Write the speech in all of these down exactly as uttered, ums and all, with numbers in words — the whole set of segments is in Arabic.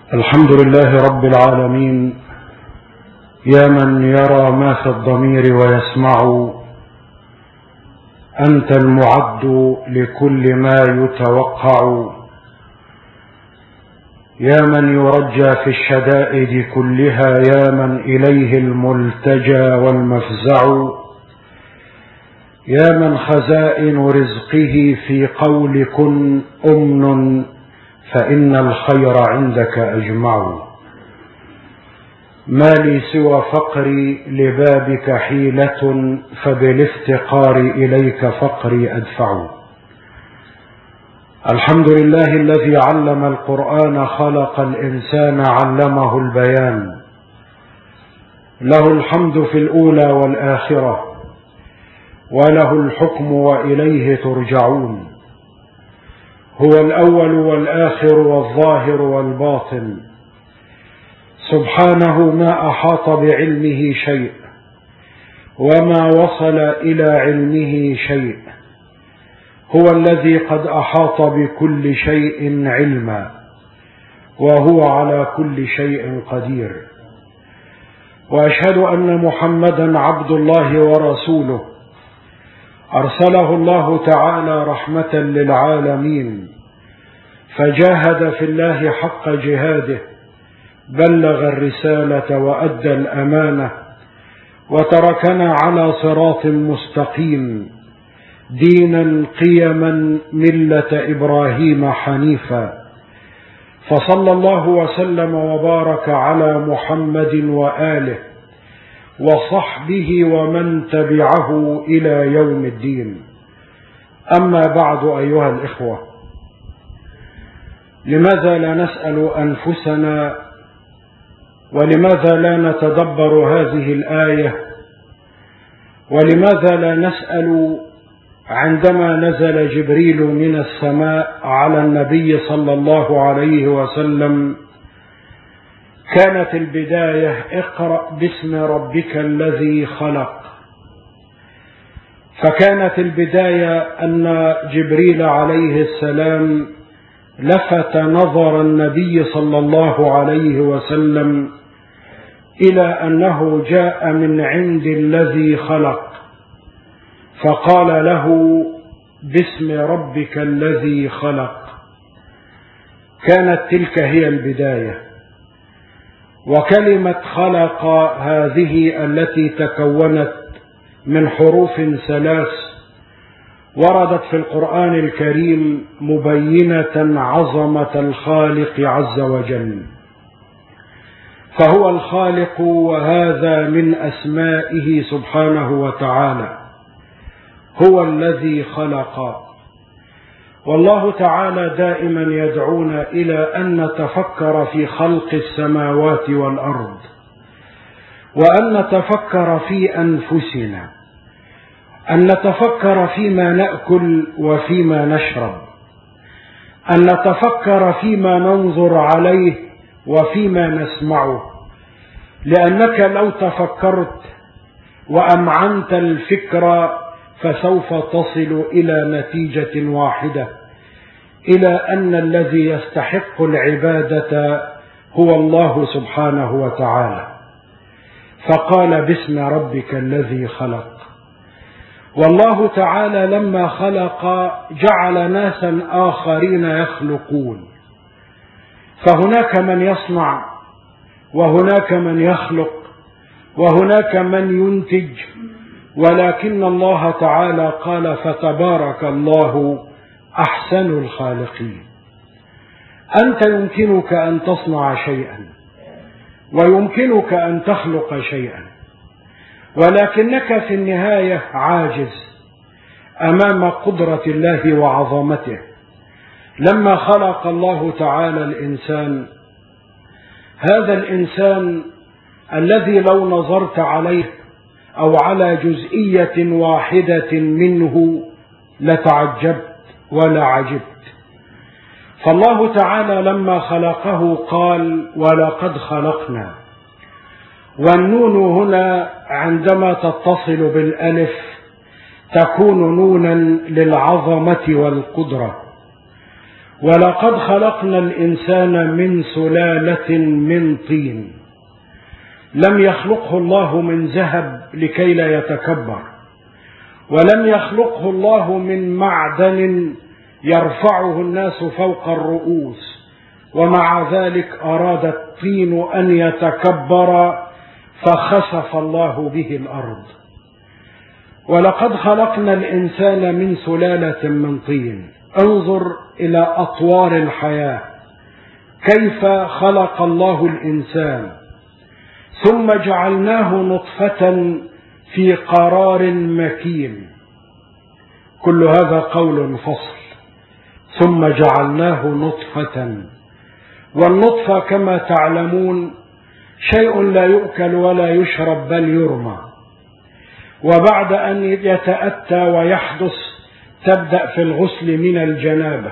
الحمد لله رب العالمين، يا من يرى ما في الضمير ويسمع، أنت المعد لكل ما يتوقع، يا من يرجى في الشدائد كلها، يا من إليه الملتجى والمفزع، يا من خزائن رزقه في قول كن أمن، فإن الخير عندك أجمع. ما لي سوى فقري لبابك حيلة، فبالافتقار إليك فقري أدفع. الحمد لله الذي علم القرآن، خلق الإنسان علمه البيان، له الحمد في الأولى والآخرة، وله الحكم وإليه ترجعون. هو الأول والآخر والظاهر والباطن، سبحانه ما أحاط بعلمه شيء، وما وصل إلى علمه شيء. هو الذي قد أحاط بكل شيء علما، وهو على كل شيء قدير. وأشهد أن محمدا عبد الله ورسوله، أرسله الله تعالى رحمة للعالمين، فجاهد في الله حق جهاده، بلغ الرسالة وأدى الأمانة، وتركنا على صراط مستقيم، دينا قيما ملة إبراهيم حنيفا. فصلى الله وسلم وبارك على محمد وآله وصحبه ومن تبعه إلى يوم الدين. أما بعد أيها الإخوة، لماذا لا نسأل أنفسنا، ولماذا لا نتدبر هذه الآية، ولماذا لا نسأل عندما نزل جبريل من السماء على النبي صلى الله عليه وسلم كانت البداية اقرأ باسم ربك الذي خلق، فكانت البداية أن جبريل عليه السلام لفت نظر النبي صلى الله عليه وسلم إلى أنه جاء من عند الذي خلق، فقال له باسم ربك الذي خلق. كانت تلك هي البداية. وكلمة خلق هذه التي تكونت من حروف ثلاث وردت في القرآن الكريم مبينة عظمة الخالق عز وجل، فهو الخالق، وهذا من أسمائه سبحانه وتعالى. هو الذي خلق. والله تعالى دائما يدعونا إلى أن نتفكر في خلق السماوات والأرض، وأن نتفكر في أنفسنا، أن نتفكر فيما نأكل وفيما نشرب، أن نتفكر فيما ننظر عليه وفيما نسمعه، لأنك لو تفكرت وأمعنت الفكر فسوف تصل إلى نتيجة واحدة، إلى أن الذي يستحق العبادة هو الله سبحانه وتعالى. فقال باسم ربك الذي خلق. والله تعالى لما خلق جعل ناسا آخرين يخلقون، فهناك من يصنع، وهناك من يخلق، وهناك من ينتج، ولكن الله تعالى قال فتبارك الله أحسن الخالقين. أنت يمكنك أن تصنع شيئا، ويمكنك أن تخلق شيئا، ولكنك في النهاية عاجز أمام قدرة الله وعظمته. لما خلق الله تعالى الإنسان، هذا الإنسان الذي لو نظرت عليه أو على جزئية واحدة منه لتعجبت ولا عجبت. فالله تعالى لما خلقه قال ولقد خلقنا، والنون هنا عندما تتصل بالألف تكون نونا للعظمة والقدرة، ولقد خلقنا الإنسان من سلالة من طين لم يخلقه الله من ذهب لكي لا يتكبر، ولم يخلقه الله من معدن يرفعه الناس فوق الرؤوس، ومع ذلك أراد الطين أن يتكبر فخسف الله به الأرض. ولقد خلقنا الإنسان من سلالة من طين. انظر إلى أطوار الحياة كيف خلق الله الإنسان، ثم جعلناه نطفة في قرار مكين. كل هذا قول فصل. ثم جعلناه نطفة، والنطفة كما تعلمون شيء لا يؤكل ولا يشرب بل يرمى، وبعد أن يتأتى ويحدث تبدأ في الغسل من الجنابة،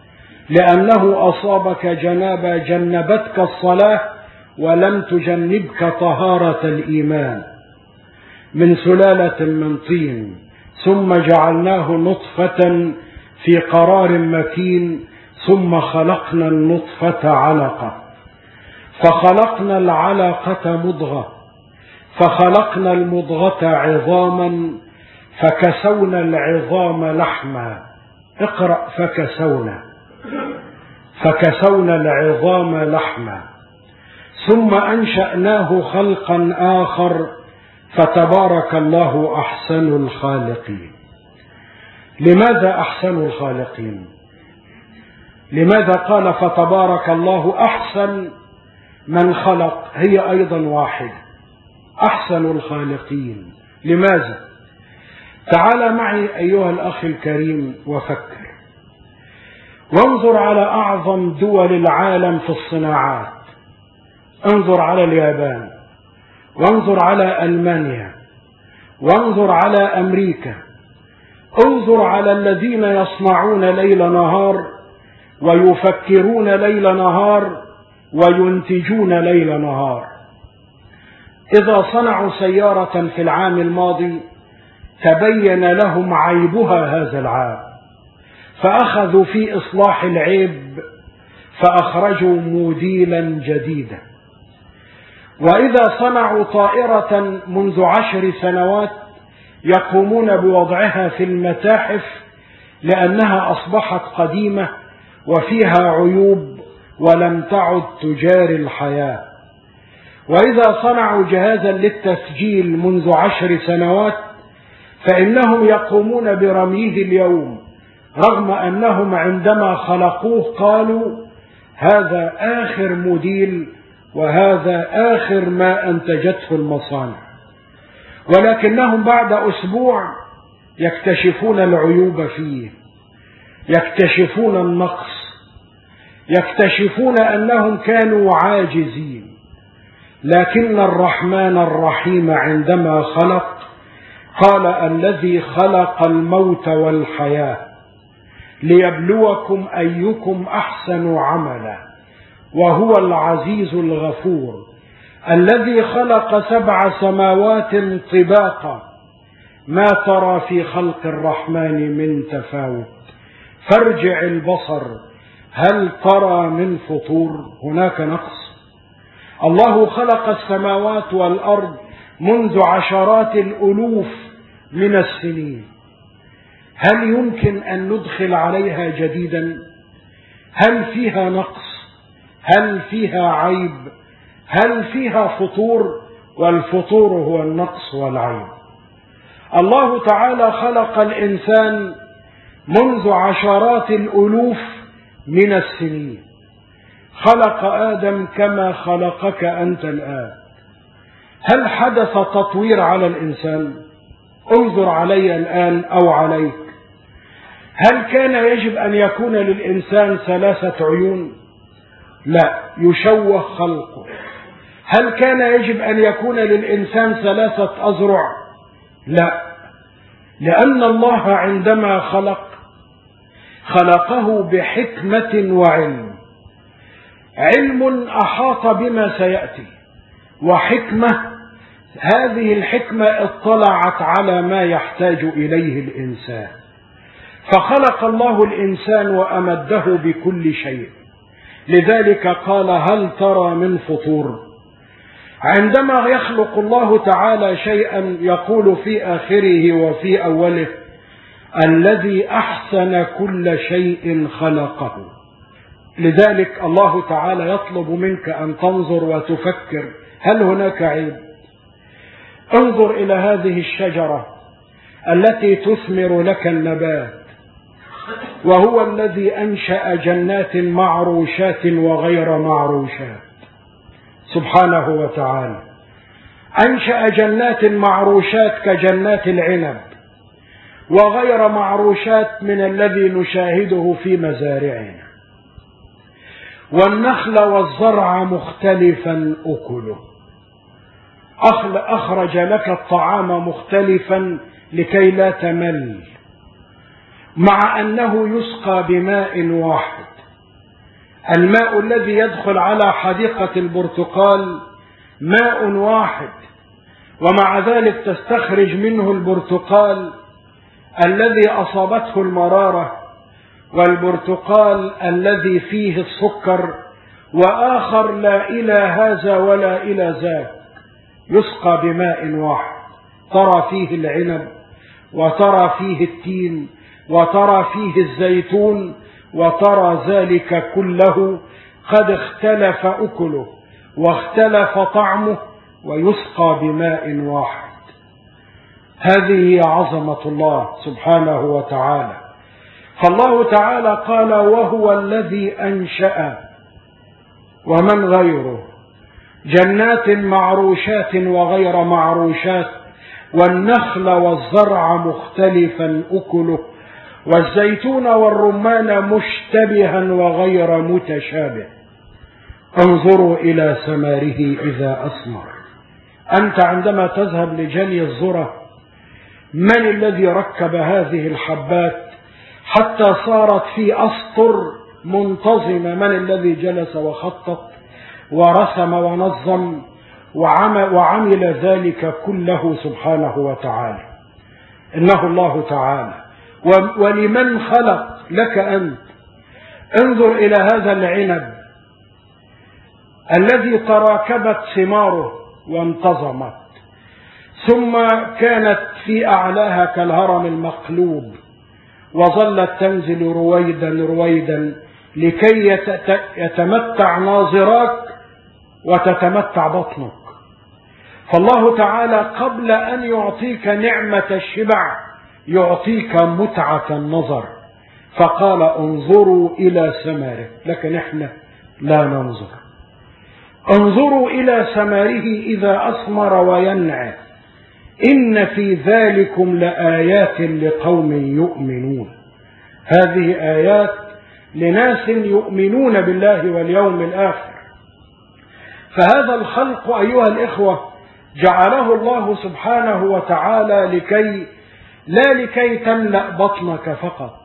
لأنه أصابك جنابة جنبتك الصلاة ولم تجنبك طهارة الإيمان. من سلالة من طين ثم جعلناه نطفة في قرار مكين، ثم خلقنا النطفة علقة، فخلقنا العلقة مضغة، فخلقنا المضغة عظاما، فكسونا العظام لحما. اقرأ فكسونا، فكسونا العظام لحما، ثم أنشأناه خلقا آخر، فتبارك الله أحسن الخالقين. لماذا أحسن الخالقين؟ لماذا قال فتبارك الله أحسن من خلق؟ هي أيضا واحد، أحسن الخالقين. لماذا؟ تعال معي أيها الأخ الكريم وفكر، وانظر على أعظم دول العالم في الصناعات. انظر على اليابان، وانظر على ألمانيا، وانظر على أمريكا. انظر على الذين يصنعون ليل نهار ويفكرون ليل نهار وينتجون ليل نهار. إذا صنعوا سيارة في العام الماضي تبين لهم عيبها هذا العام، فأخذوا في إصلاح العيب فأخرجوا موديلا جديدا. وإذا صنعوا طائرة منذ عشر سنوات يقومون بوضعها في المتاحف لأنها أصبحت قديمة وفيها عيوب ولم تعد تجاري الحياة. وإذا صنعوا جهازا للتسجيل منذ عشر سنوات فإنهم يقومون برميه اليوم، رغم أنهم عندما خلقوه قالوا هذا آخر موديل وهذا آخر ما أنتجته المصانع، ولكنهم بعد أسبوع يكتشفون العيوب فيه، يكتشفون النقص، يكتشفون أنهم كانوا عاجزين. لكن الرحمن الرحيم عندما خلق قال الذي خلق الموت والحياة ليبلوكم أيكم أحسن عملا، وهو العزيز الغفور الذي خلق سبع سماوات طباقا، ما ترى في خلق الرحمن من تفاوت، فارجع البصر هل ترى من فطور. هناك نقص. الله خلق السماوات والأرض منذ عشرات الألوف من السنين، هل يمكن أن ندخل عليها جديدا؟ هل فيها نقص؟ هل فيها عيب؟ هل فيها فطور؟ والفطور هو النقص والعيب. الله تعالى خلق الإنسان منذ عشرات الألوف من السنين، خلق آدم كما خلقك أنت الآن. هل حدث تطوير على الإنسان؟ انظر علي الآن أو عليك، هل كان يجب أن يكون للإنسان ثلاثة عيون؟ لا، يشوه خلقه. هل كان يجب أن يكون للإنسان ثلاثة أذرع؟ لا، لأن الله عندما خلق خلقه بحكمة وعلم، علم أحاط بما سيأتي، وحكمة هذه الحكمة اطلعت على ما يحتاج إليه الإنسان. فخلق الله الإنسان وأمده بكل شيء، لذلك قال هل ترى من فطور. عندما يخلق الله تعالى شيئا يقول في آخره وفي أوله الذي أحسن كل شيء خلقه. لذلك الله تعالى يطلب منك أن تنظر وتفكر هل هناك عيب؟ انظر إلى هذه الشجرة التي تثمر لك النبات، وهو الذي أنشأ جنات معروشات وغير معروشات سبحانه وتعالى. أنشأ جنات معروشات كجنات العنب، وغير معروشات من الذي نشاهده في مزارعنا. والنخل والزرع مختلفا أكله، أخرج لك الطعام مختلفا لكي لا تمل، مع أنه يسقى بماء واحد. الماء الذي يدخل على حديقة البرتقال ماء واحد، ومع ذلك تستخرج منه البرتقال الذي أصابته المرارة، والبرتقال الذي فيه السكر، وآخر لا إلى هذا ولا إلى ذاك، يسقى بماء واحد. ترى فيه العنب، وترى فيه التين، وترى فيه الزيتون، وترى ذلك كله قد اختلف أكله واختلف طعمه، ويسقى بماء واحد. هذه هي عظمة الله سبحانه وتعالى. فالله تعالى قال وهو الذي أنشأ ومن غيره جنات معروشات وغير معروشات، والنخل والزرع مختلفا أكله، والزيتون والرمان مشتبها وغير متشابه، انظروا إلى ثماره إذا أثمر. أنت عندما تذهب لجني الذرة، من الذي ركب هذه الحبات حتى صارت في أسطر منتظمة؟ من الذي جلس وخطط ورسم ونظم وعمل ذلك كله سبحانه وتعالى؟ إنه الله تعالى. ولمن خلق لك أنت؟ انظر إلى هذا العنب الذي تراكبت ثماره وانتظمت، ثم كانت في أعلاها كالهرم المقلوب، وظلت تنزل رويدا رويدا لكي يتمتع ناظراك وتتمتع بطنك. فالله تعالى قبل أن يعطيك نعمة الشبع يعطيك متعة النظر، فقال انظروا إلى ثماره، لكن احنا لا ننظر. انظروا إلى ثماره إذا أثمر وينعى، إن في ذلكم لآيات لقوم يؤمنون. هذه آيات لناس يؤمنون بالله واليوم الآخر. فهذا الخلق أيها الإخوة جعله الله سبحانه وتعالى لكي لا لكي تملأ بطنك فقط،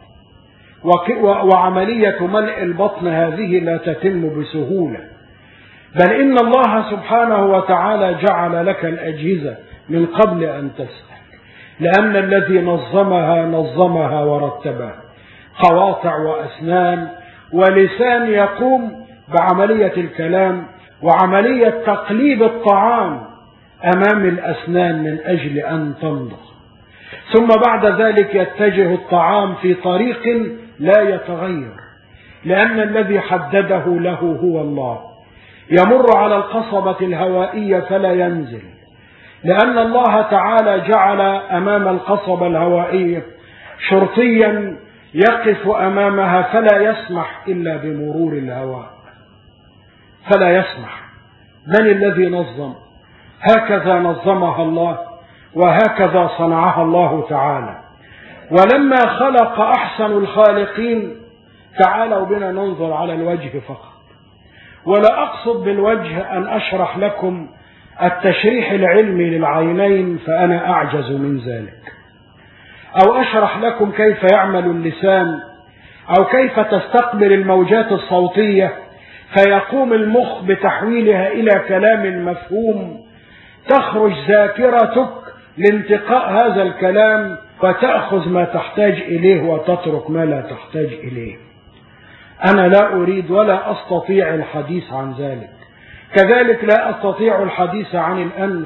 وعملية ملء البطن هذه لا تتم بسهولة، بل إن الله سبحانه وتعالى جعل لك الأجهزة من قبل أن تسأل، لأن الذي نظمها نظمها ورتبها، قواطع وأسنان ولسان يقوم بعملية الكلام وعملية تقليب الطعام أمام الأسنان من أجل أن تمضغ، ثم بعد ذلك يتجه الطعام في طريق لا يتغير، لأن الذي حدده له هو الله. يمر على القصبة الهوائية فلا ينزل، لأن الله تعالى جعل أمام القصبة الهوائية شرطيا يقف أمامها فلا يسمح إلا بمرور الهواء، فلا يسمح. من الذي نظم؟ هكذا نظمها الله، وهكذا صنعها الله تعالى. ولما خلق أحسن الخالقين، تعالوا بنا ننظر على الوجه فقط، ولا أقصد بالوجه أن أشرح لكم التشريح العلمي للعينين، فأنا أعجز من ذلك، أو أشرح لكم كيف يعمل اللسان، أو كيف تستقبل الموجات الصوتية فيقوم المخ بتحويلها إلى كلام مفهوم، تخرج ذاكرتك لانتقاء هذا الكلام وتأخذ ما تحتاج إليه وتترك ما لا تحتاج إليه. أنا لا أريد ولا أستطيع الحديث عن ذلك. كذلك لا أستطيع الحديث عن الأنف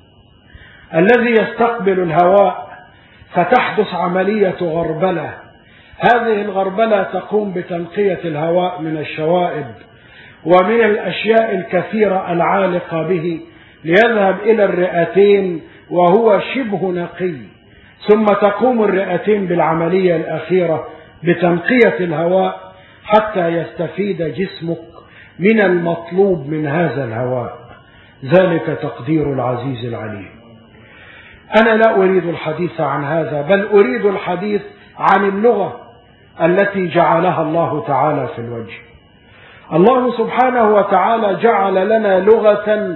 الذي يستقبل الهواء فتحدث عملية غربلة. هذه الغربلة تقوم بتنقية الهواء من الشوائب ومن الأشياء الكثيرة العالقة به ليذهب إلى الرئتين وهو شبه نقي، ثم تقوم الرئتين بالعملية الأخيرة بتنقية الهواء حتى يستفيد جسمك من المطلوب من هذا الهواء. ذلك تقدير العزيز العليم. أنا لا أريد الحديث عن هذا، بل أريد الحديث عن اللغة التي جعلها الله تعالى في الوجه. الله سبحانه وتعالى جعل لنا لغة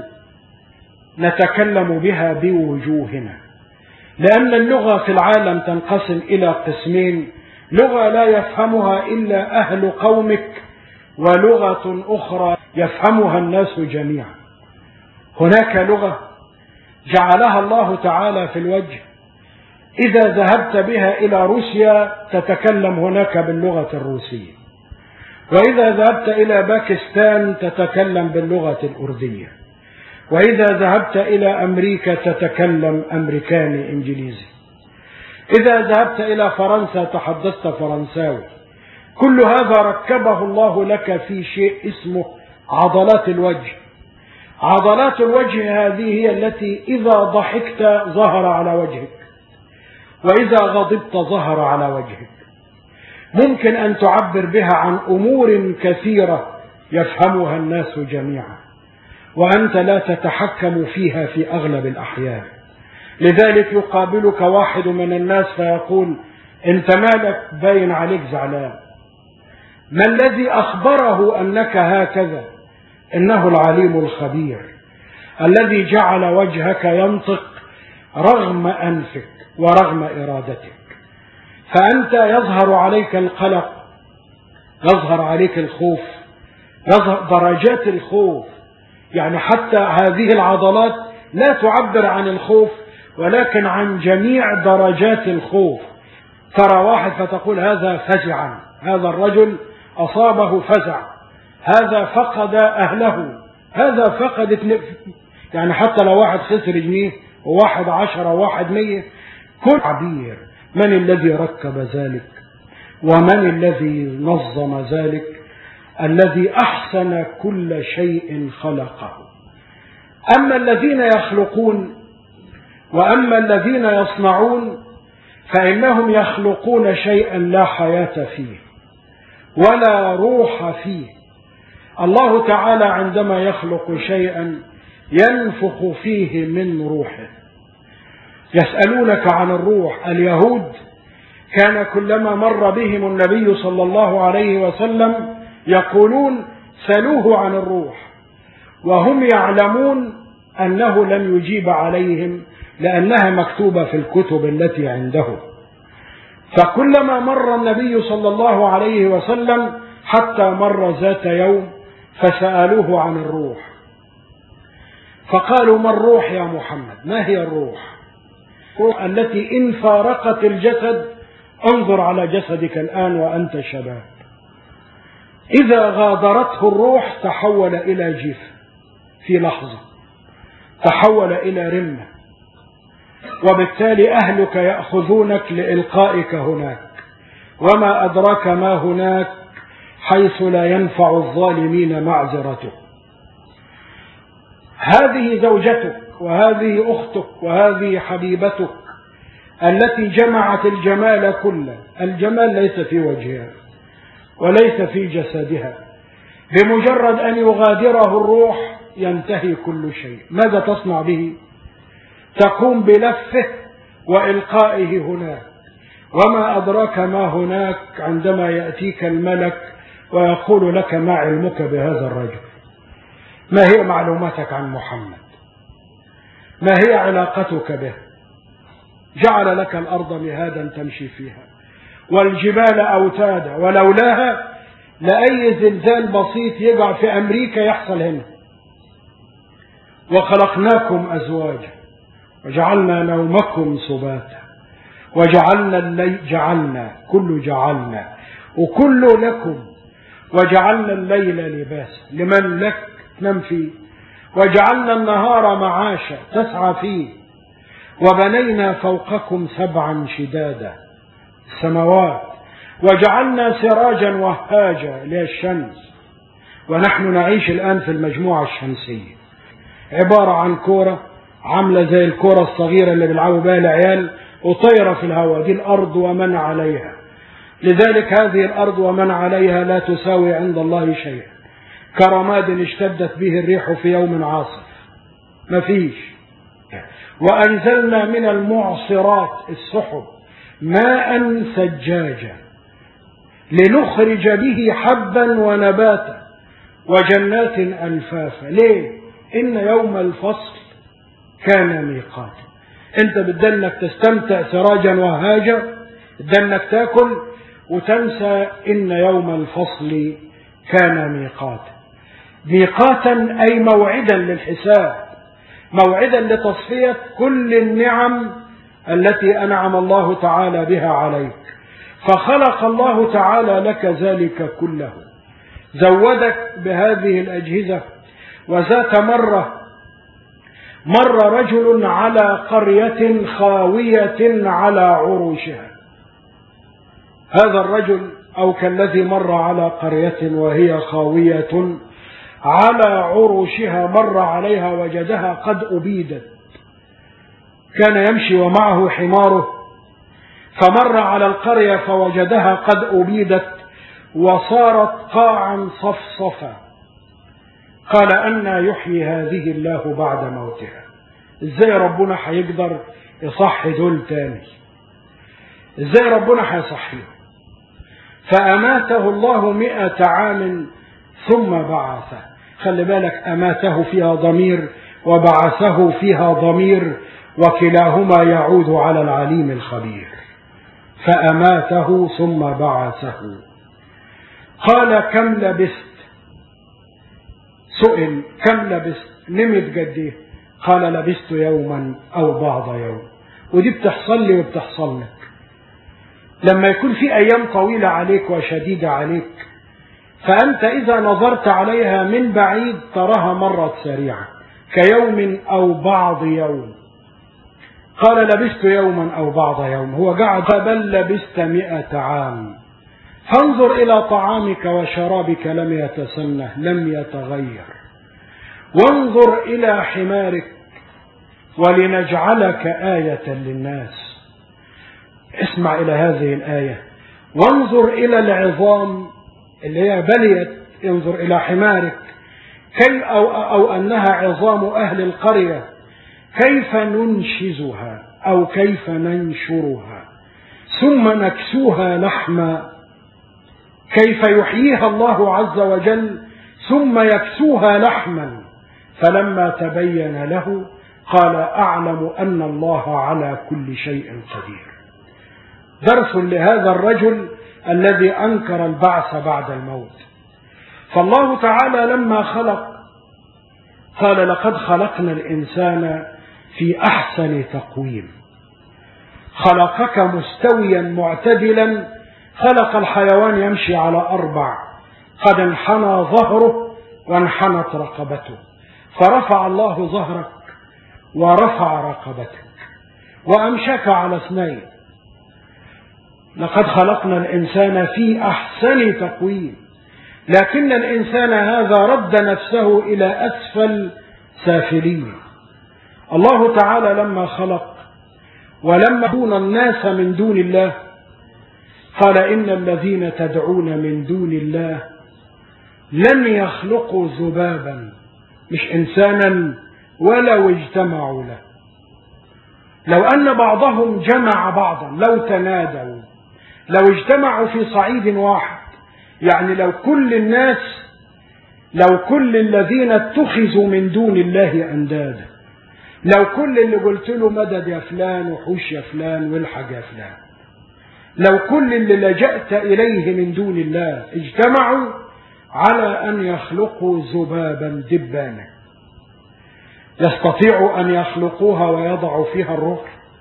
نتكلم بها بوجوهنا، لأن اللغة في العالم تنقسم إلى قسمين: لغة لا يفهمها إلا أهل قومك، ولغة أخرى يفهمها الناس جميعا. هناك لغة جعلها الله تعالى في الوجه، إذا ذهبت بها إلى روسيا تتكلم هناك باللغة الروسية، وإذا ذهبت إلى باكستان تتكلم باللغة الأردية، وإذا ذهبت إلى أمريكا تتكلم أمريكاني إنجليزي، إذا ذهبت إلى فرنسا تحدثت فرنساوي. كل هذا ركبه الله لك في شيء اسمه عضلات الوجه. عضلات الوجه هذه هي التي إذا ضحكت ظهر على وجهك، وإذا غضبت ظهر على وجهك. ممكن أن تعبر بها عن أمور كثيرة يفهمها الناس جميعا، وأنت لا تتحكم فيها في أغلب الأحيان. لذلك يقابلك واحد من الناس فيقول: أنت مالك باين عليك زعلان؟ ما الذي أخبره أنك هكذا؟ إنه العليم الخبير الذي جعل وجهك ينطق رغم أنفك ورغم إرادتك. فأنت يظهر عليك القلق، يظهر عليك الخوف، يظهر درجات الخوف. يعني حتى هذه العضلات لا تعبر عن الخوف ولكن عن جميع درجات الخوف. ترى واحد فتقول: هذا فزعا، هذا الرجل أصابه فزع، هذا فقد أهله، هذا فقد، يعني حتى لو واحد خسر جنيه وواحد عشرة وواحد مية، كل عبير. من الذي ركب ذلك؟ ومن الذي نظم ذلك؟ الذي أحسن كل شيء خلقه. أما الذين يخلقون وأما الذين يصنعون فإنهم يخلقون شيئا لا حياة فيه ولا روح فيه. الله تعالى عندما يخلق شيئا ينفخ فيه من روحه. يسألونك عن الروح. اليهود كان كلما مر بهم النبي صلى الله عليه وسلم يقولون: سلوه عن الروح، وهم يعلمون أنه لن يجيب عليهم لأنها مكتوبة في الكتب التي عنده. فكلما مر النبي صلى الله عليه وسلم حتى مر ذات يوم فسألوه عن الروح، فقالوا: ما الروح يا محمد؟ ما هي الروح؟ الروح التي إن فارقت الجسد، انظر على جسدك الآن وأنت شباب، إذا غادرته الروح تحول إلى جيف في لحظة، تحول إلى رمة، وبالتالي أهلك يأخذونك لإلقائك هناك، وما أدراك ما هناك، حيث لا ينفع الظالمين معذرته. هذه زوجتك، وهذه أختك، وهذه حبيبتك التي جمعت الجمال كله. الجمال ليس في وجهها وليس في جسدها، بمجرد أن يغادره الروح ينتهي كل شيء. ماذا تصنع به؟ تقوم بلفه وإلقائه هناك، وما أدراك ما هناك عندما يأتيك الملك ويقول لك: ما علمك بهذا الرجل؟ ما هي معلوماتك عن محمد؟ ما هي علاقتك به؟ جعل لك الأرض مهادا تمشي فيها والجبال أوتادا، ولولاها لأي زلزال بسيط يقع في أمريكا يحصل هنا. وخلقناكم أزواجا وجعلنا نومكم سباتا وجعلنا الليل، جعلنا كل جعلنا وكل لكم، وجعلنا الليل لباسا لمن لك تنام فيه، وجعلنا النهار معاشا تسعى فيه، وبنينا فوقكم سبعا شدادا السماوات، وجعلنا سراجا وهاجا للشمس. ونحن نعيش الآن في المجموعة الشمسية، عبارة عن كورة عاملة زي الكورة الصغيرة اللي بيلعبوا بها العيال وطايرة في الهواء، دي الأرض ومن عليها. لذلك هذه الأرض ومن عليها لا تساوي عند الله شيئا، كرماد اشتدت به الريح في يوم عاصف، مفيش. وأنزلنا من المعصرات السحب ماء ثجاجا لنخرج به حبا ونباتا وجنات ألفافا. ليه؟ إن يوم الفصل كان ميقاتا. انت بدنك تستمتع سراجا وهاجا، بدنك تاكل وتنسى إن يوم الفصل كان ميقاتا. ميقاتا أي موعدا للحساب، موعدا لتصفية كل النعم التي أنعم الله تعالى بها عليك. فخلق الله تعالى لك ذلك كله، زودك بهذه الأجهزة. وذات مرة مر رجل على قرية خاوية على عروشها. هذا الرجل أو كالذي مر على قرية وهي خاوية على عروشها، مر عليها وجدها قد أبيدت. كان يمشي ومعه حماره، فمر على القرية فوجدها قد أبيدت وصارت قاعا صفصفا. قال أنى يحيي هذه الله بعد موتها؟ ازاي ربنا هيقدر يصحي دول تاني؟ ازاي ربنا هيصحيه؟ فأماته الله مئة عام ثم بعثه. خلي بالك، أماته فيها ضمير وبعثه فيها ضمير، وكلاهما يعود على العليم الخبير. فأماته ثم بعثه. قال كم لبثت؟ سئل كم لبثت؟ نمت قد ايه؟ قال لبثت يوما أو بعض يوم. ودي بتحصل لي وبتحصل لك لما يكون في أيام طويلة عليك وشديدة عليك، فأنت إذا نظرت عليها من بعيد تراها مرت سريعة كيوم أو بعض يوم. قال لبثت يوما أو بعض يوم. هو قعد بل لبثت مئة عام. فانظر إلى طعامك وشرابك لم يتسنه، لم يتغير. وانظر إلى حمارك ولنجعلك آية للناس. اسمع إلى هذه الآية. وانظر إلى العظام اللي هي بليت، انظر إلى حمارك كي أو, أو أنها عظام أهل القرية، كيف ننشزها أو كيف ننشرها ثم نكسوها لحما، كيف يحييها الله عز وجل ثم يكسوها لحما. فلما تبين له قال أعلم أن الله على كل شيء قدير. درس لهذا الرجل الذي أنكر البعث بعد الموت. فالله تعالى لما خلق قال لقد خلقنا الإنسان في أحسن تقويم. خلقك مستويا معتدلا، خلق الحيوان يمشي على أربع، قد انحنى ظهره وانحنت رقبته، فرفع الله ظهرك ورفع رقبتك وأمشك على اثنين. لقد خلقنا الإنسان في أحسن تقويم، لكن الإنسان هذا رد نفسه إلى أسفل سافلين. الله تعالى لما خلق ولما دون الناس من دون الله قال إن الذين تدعون من دون الله لن يخلقوا ذبابا، مش إنسانا ولو اجتمعوا له. لو أن بعضهم جمع بعضا، لو تنادوا، لو اجتمعوا في صعيد واحد، يعني لو كل الناس، لو كل الذين اتخذوا من دون الله أندادا، لو كل اللي قلت له مدد يا فلان وحوش يا فلان والحق يا فلان، لو كل اللي لجأت إليه من دون الله اجتمعوا على أن يخلقوا ذبابا دبانا يستطيعوا أن يخلقوها ويضعوا فيها الروح؟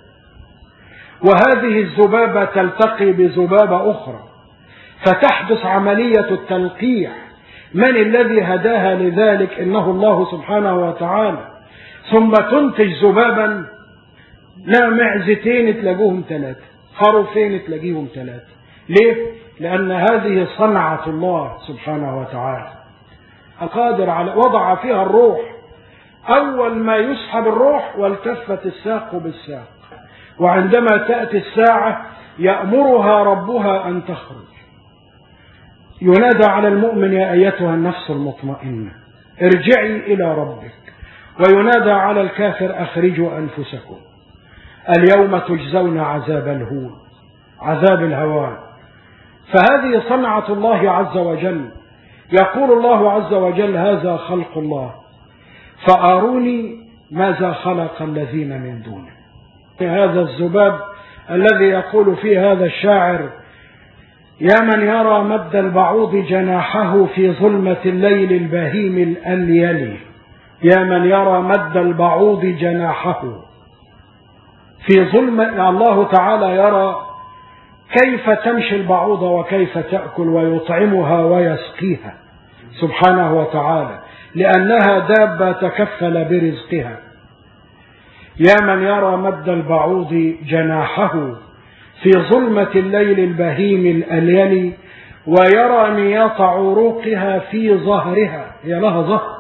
وهذه الذبابة تلتقي بذبابة أخرى فتحدث عملية التلقيح. من الذي هداها لذلك؟ إنه الله سبحانه وتعالى. ثم تنتج ذبابا، لا معزتين تلاقوهم ثلاثة، خروفين تلاقيهم ثلاثة. ليه؟ لأن هذه صنعة الله سبحانه وتعالى القادر على وضع فيها الروح. أول ما يسحب الروح والتفت الساق بالساق، وعندما تأتي الساعة يأمرها ربها أن تخرج. ينادى على المؤمن يا أيتها النفس المطمئنة ارجعي إلى ربك، وينادى على الكافر أخرجوا أنفسكم اليوم تجزون عذاب الهون، عذاب الهوان. فهذه صنعة الله عز وجل. يقول الله عز وجل هذا خلق الله فأروني ماذا خلق الذين من دونه. هذا الذباب الذي يقول فيه هذا الشاعر يا من يرى مد البعوض جناحه في ظلمة الليل البهيم الأليل، يا من يرى مد البعوض جناحه في ظلمة. الله تعالى يرى كيف تمشي البعوضة وكيف تأكل ويطعمها ويسقيها سبحانه وتعالى، لأنها دابة تكفل برزقها. يا من يرى مد البعوض جناحه في ظلمة الليل البهيم الأليل ويرى نياط عروقها في ظهرها، هي لها ظهر،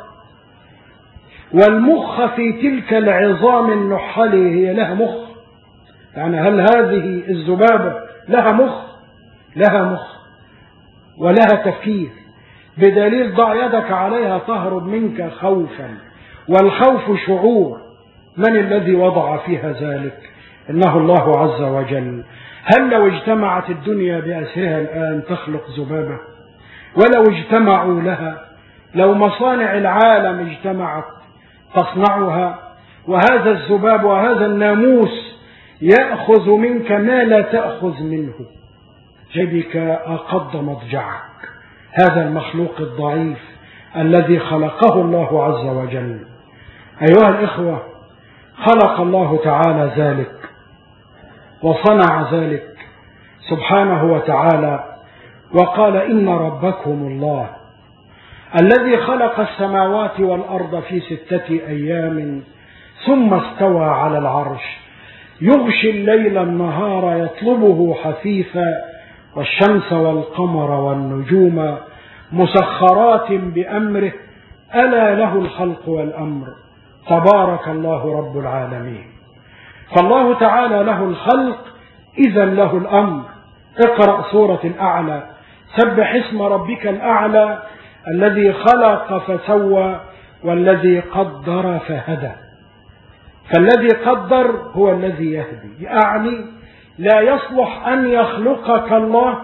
والمخ في تلك العظام النحل، هي لها مخ. يعني هل هذه الذبابة لها مخ؟ لها مخ ولها تفكير، بدليل ضع يدك عليها تهرب منك خوفا، والخوف شعور. من الذي وضع فيها ذلك؟ إنه الله عز وجل. هل لو اجتمعت الدنيا بأسرها الآن تخلق ذبابة؟ ولو اجتمعوا لها، لو مصانع العالم اجتمعت تصنعها، وهذا الذباب وهذا الناموس يأخذ منك ما لا تأخذ منه، جبك أقض مضجعك. هذا المخلوق الضعيف الذي خلقه الله عز وجل. أيها الإخوة، خلق الله تعالى ذلك وصنع ذلك سبحانه وتعالى، وقال إن ربكم الله الذي خلق السماوات والأرض في ستة أيام ثم استوى على العرش يغشي الليل النهار يطلبه حثيثا والشمس والقمر والنجوم مسخرات بأمره ألا له الخلق والأمر تبارك الله رب العالمين. فالله تعالى له الخلق، إذا له الأمر. اقرأ سورة الأعلى، سبح اسم ربك الأعلى الذي خلق فسوى والذي قدر فهدى. فالذي قدر هو الذي يهدي، يعني لا يصلح أن يخلقك الله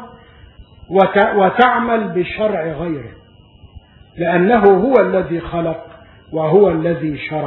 وتعمل بشرع غيره، لأنه هو الذي خلق وهو الذي شرع.